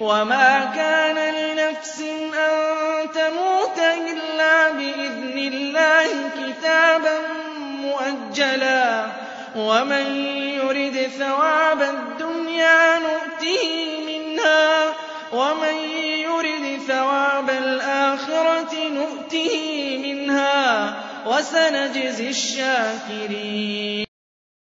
وَمَا كَانَ لِنَفْسٍ أَن تَمُوتَ إِلَّا بِإِذْنِ اللَّهِ كِتَابًا مُّؤَجَّلًا ۗ وَمَن يُرِدْ ثَوَابَ الدُّنْيَا نُؤْتِهِ مِنْهَا وَمَن يُرِدْ ثَوَابَ الْآخِرَةِ نُؤْتِهِ مِنْهَا ۚ وَسَنَجْزِي الشَّاكِرِينَ